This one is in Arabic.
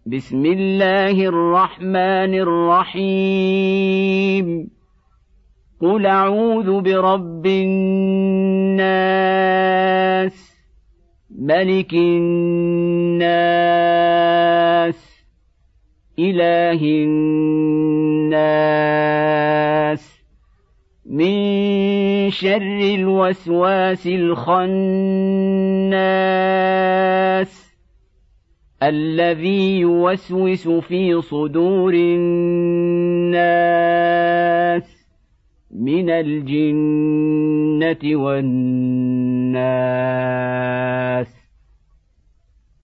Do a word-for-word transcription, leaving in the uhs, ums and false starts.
بسم الله الرحمن الرحيم قل أعوذ برب الناس ملك الناس إله الناس من شر الوسواس الخناس الذي يوسوس في صدور الناس من الجنة والناس.